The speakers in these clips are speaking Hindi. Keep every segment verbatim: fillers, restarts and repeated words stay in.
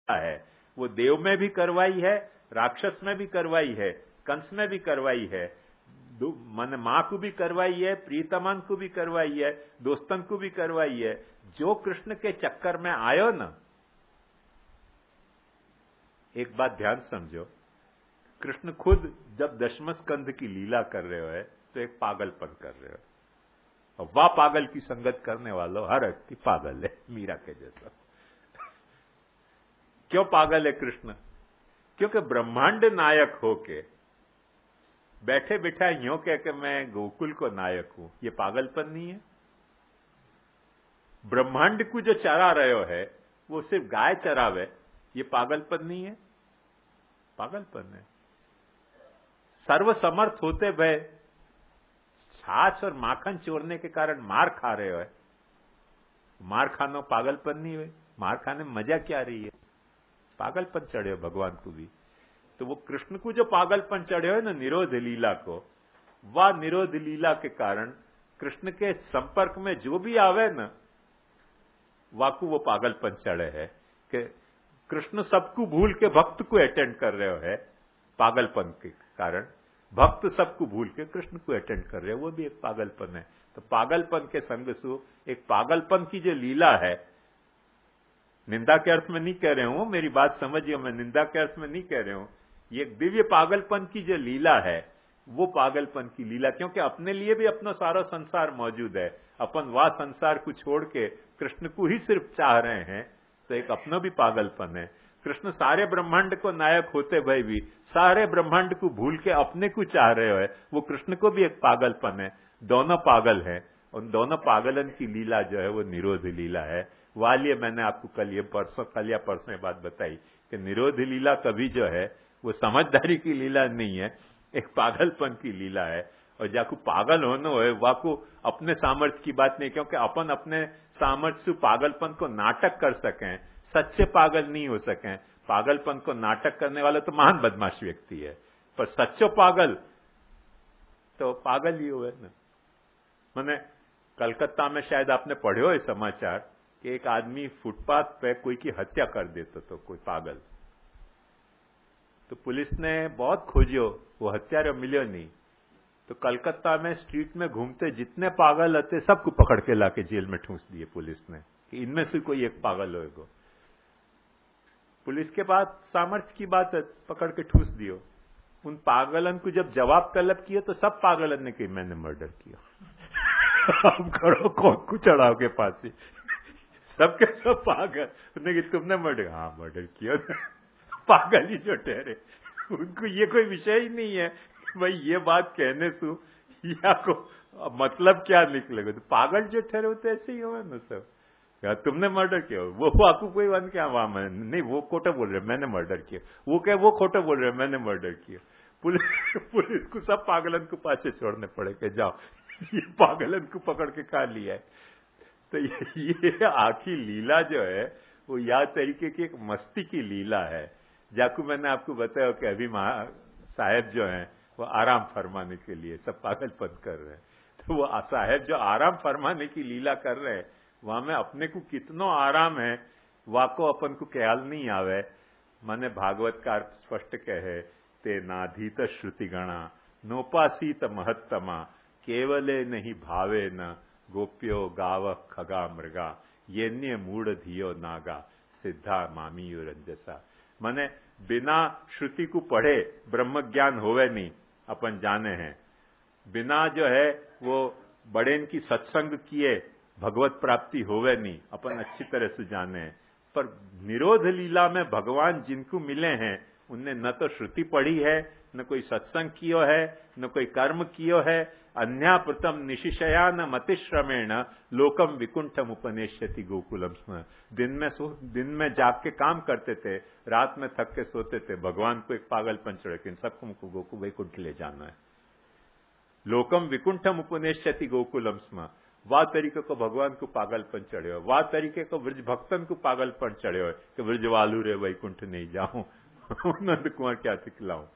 है, वो देव में भी करवाई है, राक्षस में भी करवाई है, कंस में भी करवाई है, मन मां को भी करवाई है, प्रीतमन को भी करवाई है, दोस्तन को भी करवाई है। जो कृष्ण के चक्कर में आयो ना, एक बात ध्यान समझो, कृष्ण खुद जब दशम स्कंध की लीला कर रहे हो तो एक पागलपन कर रहे हो, और वाह पागल की संगत करने वालों हर व्यक्ति पागल है, मीरा के जैसा। क्यों पागल है कृष्ण? क्योंकि ब्रह्मांड नायक होके बैठे बिठा यूं कह के मैं गोकुल को नायक हूं, ये पागलपन नहीं है? ब्रह्मांड को जो चरा रहे हो है वो सिर्फ गाय चरावे, ये पागलपन नहीं है? पागलपन है। सर्वसमर्थ होते भय छाछ और माखन चोरने के कारण मार खा रहे हो है, मार खाना पागलपन नहीं है? मार खाने में मजा क्या रही है? पागलपन चढ़े हो भगवान को भी। तो वो कृष्ण को जो पागलपन चढ़े हो ना निरोध लीला को, वह निरोध लीला के कारण कृष्ण के संपर्क में जो भी आवे ना, वाकू वो पागलपन चढ़े है कि कृष्ण सबको भूल के भक्त को अटेंड कर रहे हो है, पागलपन के कारण भक्त सबको भूल के कृष्ण को अटेंड कर रहे हो, वो भी एक पागलपन है। तो पागलपन के संग सु एक पागलपन की जो लीला है, निंदा के अर्थ में नहीं कह रहे हूं, मेरी बात समझिए, मैं निंदा के अर्थ में नहीं कह रहे हूं, ये दिव्य पागलपन की जो लीला है वो पागलपन की लीला, क्योंकि अपने लिए भी अपना सारा संसार मौजूद है, अपन वह संसार को छोड़ के कृष्ण को ही सिर्फ चाह रहे हैं, तो एक अपना भी पागलपन है। कृष्ण सारे ब्रह्मांड को नायक होते भय भी सारे ब्रह्मांड को भूल के अपने को चाह रहे हो है, वो कृष्ण को भी एक पागलपन है। दोनों पागल हैं, उन दोनों पागलन की लीला जो है वो निरोध लीला है। वालिए मैंने आपको कल ये परसों कल या परसों ये बात बताई कि निरोध लीला कभी जो है वो समझदारी की लीला नहीं है, एक पागलपन की लीला है। और जाकू पागल होना है वाकू अपने सामर्थ्य की बात नहीं, क्योंकि अपन अपने सामर्थ्य से पागलपन को नाटक कर सकें, सच्चे पागल नहीं हो सकें। पागलपन को नाटक करने वाला तो महान बदमाश व्यक्ति है, पर सच्चो पागल तो पागल ही हुए ना। मैंने कलकत्ता में शायद आपने पढ़े हो समाचार कि एक आदमी फुटपाथ पे कोई की हत्या कर देता, तो कोई पागल, तो पुलिस ने बहुत खोजो, वो हत्यारा मिलो नहीं। तो कलकत्ता में स्ट्रीट में घूमते जितने पागल होते सबको पकड़ के लाके जेल में ठूंस दिए पुलिस ने कि इनमें से कोई एक पागल होएगा। पुलिस के पास सामर्थ्य की बात है, पकड़ के ठूस दियो। उन पागलन को जब जवाब तलब किया तो सब पागलन ने कही मैंने मर्डर किया। अब करो कौन को चढ़ाओगे फांसी? सबके सब पागल, उन्होंने कि तुमने मर्डर, हाँ मर्डर किया। पागल ही जो ठहरे, उनको ये कोई विषय ही नहीं है भाई ये बात कहने से या को मतलब क्या निकलेगा। तो पागल जो ठहरे होते ऐसे ही हो ना सब, क्या तुमने मर्डर किया, वो आपको कोई वन क्या वहां मैं नहीं, वो खोटा बोल रहे मैंने मर्डर किया, वो क्या वो खोटा बोल रहे मैंने मर्डर किया। पुलिस पुलिस को सब पागलन को पाछे छोड़ने पड़े कि जाओ ये पागलन को पकड़ के खा लिया है। तो ये, ये आखिरी लीला जो है वो या तरीके की एक मस्ती की लीला है। जाकू मैंने आपको बताया कि अभी महा साहेब जो हैं वो आराम फरमाने के लिए सब पागलपन कर रहे हैं, तो वो साहेब जो आराम फरमाने की लीला कर रहे हैं वहां में अपने को कितनो आराम है वाको अपन को ख्याल नहीं आवे। माने भागवतकार स्पष्ट कहे ते नाधीत श्रुति गणा नोपासीत महत्तमा केवले नहीं भावे न गोप्यो गाव खगा मृगा येन्य मूढ़ धियो नागा सिद्धा मामी रंजसा। माने बिना श्रुति को पढ़े ब्रह्म ज्ञान होवे नहीं, अपन जाने हैं। बिना जो है वो बड़े की सत्संग किए भगवत प्राप्ति होवे नहीं, अपन अच्छी तरह से जाने हैं। पर निरोध लीला में भगवान जिनको मिले हैं उनने न तो श्रुति पढ़ी है, न कोई सत्संग कियो है, न कोई कर्म कियो है। अन्याप्रतम निशिशया न मतिश्रमेण लोकम विकुंठम उपनेश्यति गोकुलम स्म। दिन में सो दिन में जाग के काम करते थे, रात में थक के सोते थे। भगवान को एक पागलपन चढ़े कि इन सबको हमको गोकुल वैकुंठ ले जाना है। लोकम विकुंठम उपनेश्यति गोकुलम स्म। वाह तरीके को भगवान को पागलपन चढ़े हो, वाह तरीके को ब्रज भक्तन को पागलपन चढ़े हो कि ब्रज वालू रे वैकुंठ नहीं जाऊं नंद कुमार क्या सिखलाऊं।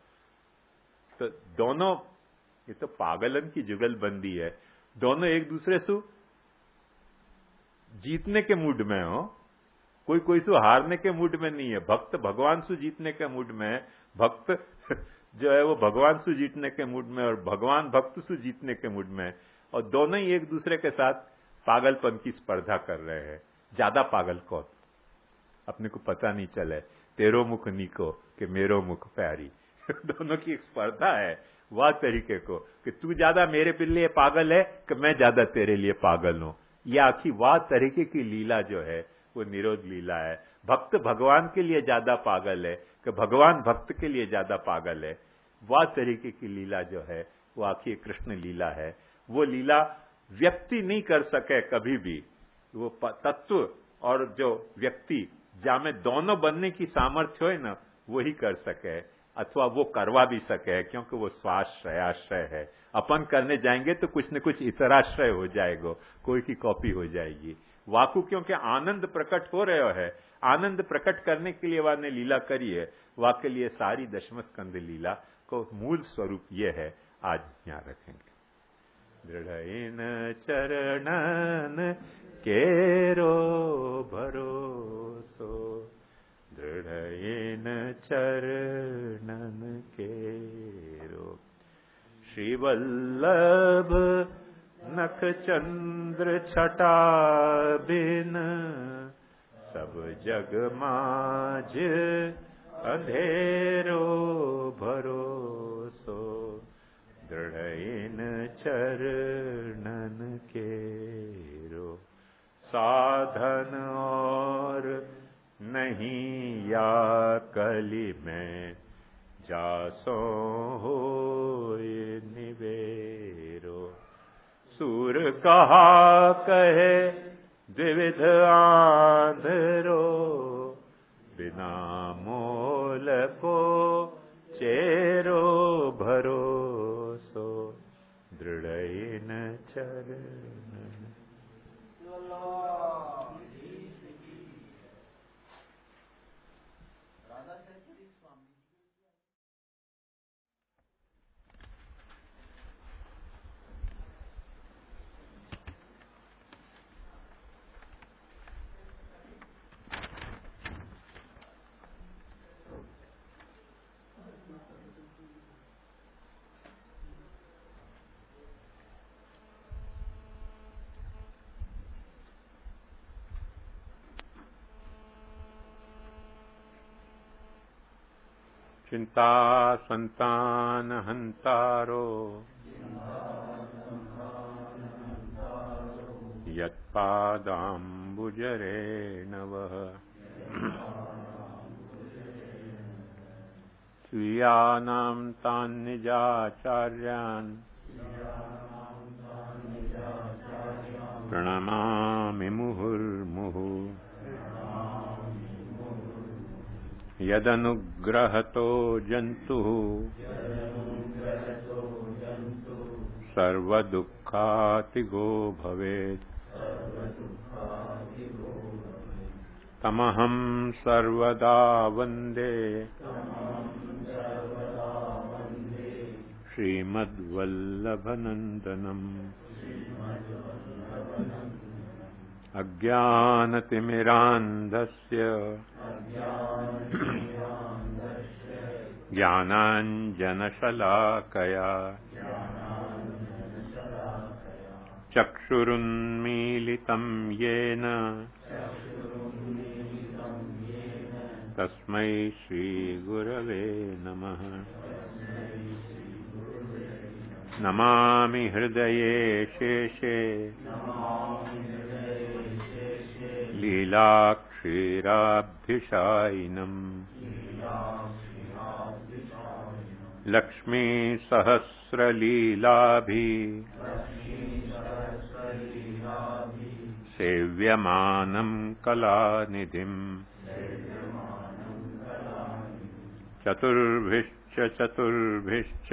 तो दोनों ये तो पागलन की जुगलबंदी है, दोनों एक दूसरे से जीतने के मूड में हो कोई कोई सु हारने के मूड में नहीं है, भक्त भगवान सु जीतने के मूड में है। भक्त जो है वो भगवान सु जीतने के मूड में और भगवान भक्त सु जीतने के मूड में है, और दोनों ही एक दूसरे के साथ पागलपन की स्पर्धा कर रहे हैं। ज्यादा पागल कौन, अपने को पता नहीं चले, तेरो मुख नीको कि मेरो मुख प्यारी दोनों की एक स्पर्धा है वह तरीके को कि तू ज्यादा मेरे लिए पागल है कि मैं ज्यादा तेरे लिए पागल हूं। यह आखिर वह तरीके की लीला जो है वो निरोध लीला है। भक्त भगवान के लिए ज्यादा पागल है कि भगवान भक्त के लिए ज्यादा पागल है, वह तरीके की लीला जो है वो आखिर कृष्ण लीला है। वो लीला व्यक्ति नहीं कर सके कभी भी, वो तत्व और जो व्यक्ति जहां में दोनों बनने की सामर्थ्य हो ना वही कर सके, अथवा वो करवा भी सके, क्योंकि वो स्वाश्रय आश्रय है। अपन करने जाएंगे तो कुछ न कुछ इतराश्रय हो जाएगा, कोई की कॉपी हो जाएगी। वाकु क्योंकि आनंद प्रकट हो रहे है, आनंद प्रकट करने के लिए वाने लीला करी है, वा के लिए सारी दशम स्कंद लीला को मूल स्वरूप ये है। आज यहाँ रखेंगे। दृढ़ चरणन केरो भरोसो, दृढ़ चरणन केरो, श्रीवल्लभ नख चंद्र छटा बिन, सब जग माज अंधेरो भरोसो, दृढ़ चरणन केरो। साधन और नहीं या कली में, जासो होय निवेरो, सूर कहा कहे द्विविध आंधरो, बिना मोल को चेरो भरोसो, दृढ़ चरण। चिंता संतान हंतारो, यत्पादाम्बुजरेणवः, स्वीयानां तान् निजाचार्यान्, प्रणमामि मुहुर्मुहुः। यदनुग्रहतो जन्तुः सर्वदुःखातिगो भवेत्, तमहं सर्वदा वन्दे श्रीमद्वल्लभनन्दनम्। अज्ञानतिमिरान्धस्य ज्ञानाञ्जनशलाकया, चक्षुरुन्मीलितं येन तस्मै श्रीगुरवे नमः। नमामि हृदये शेषे लीलाक्षीराब्धिशायिनम्, लक्ष्मीसहस्रलीलाभि सेव्यमानं कलानिधिम्। चतुर्भिश्च चतुर्भिश्च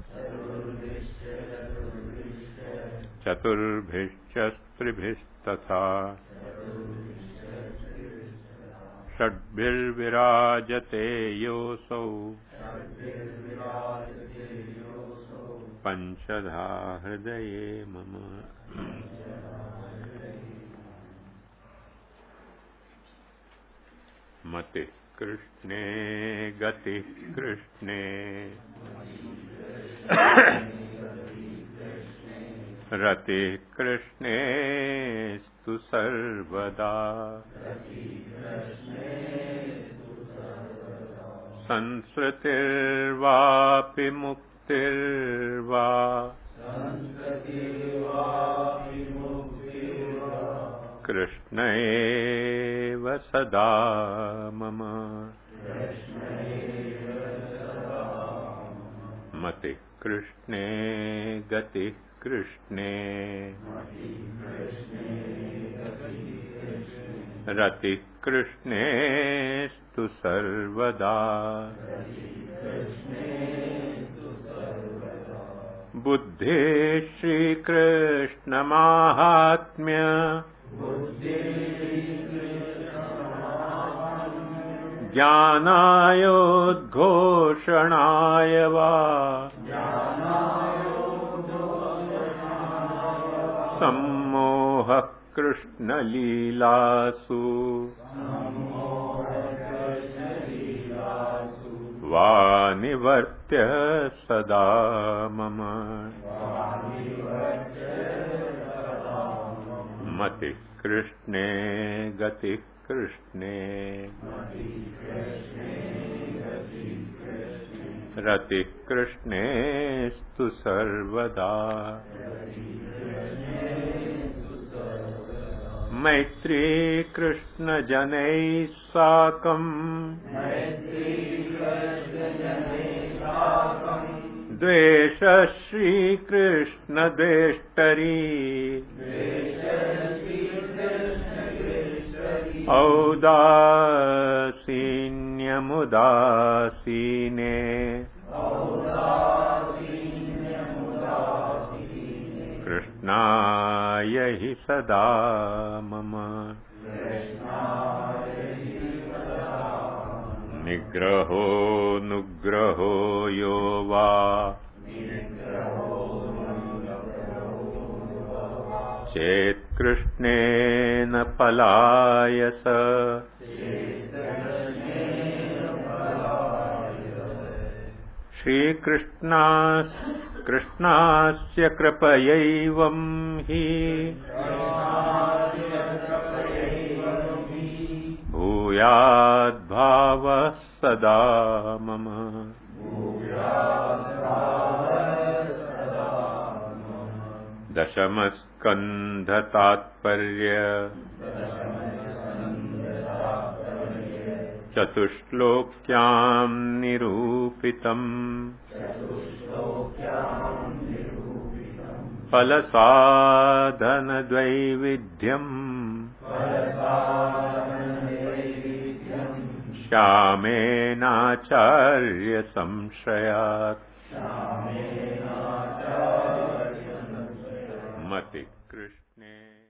चतुर्भिश्च स्त्रिभिस्तथा, षड्भिर्विराजते योऽसौ पंचधा हृदये मम। मति कृष्णे गति कृष्णे रति कृष्णे स्तु सर्वदा संस्कृतिर्वापि मुक्तिर्वा कृष्ण एव सदा मम मति कृष्णे गति कृष्णे रति कृष्णे स्तु सर्वदा बुद्धि श्री कृष्ण माहात्म्य ज्ञानायोद्घोषणाय वा सम्मोहः कृष्णलीलासु वा निवर्त्य सदा मम मति कृष्णे गति कृष्णे रति कृष्णे स्तु सर्वदा मैत्री कृष्ण जनैः साकम् द्वेष श्रीकृष्ण द्वेष्टरी औदासीन्यमुदासीने कृष्णाय हि सदा मम निग्रहो नुग्रहो यो वा चेत्कृष्णेन पलायस श्रीकृष्णास् कृष्णास्य कृपयैवं हि भूयाद्भावः सदा मम दशमस्कन्धतात्पर्य चतुश्लोक्यां निरूपितम् फलसाधनद्वैविध्यम् श्यामेनाचार्य संशयात् मति कृष्णे।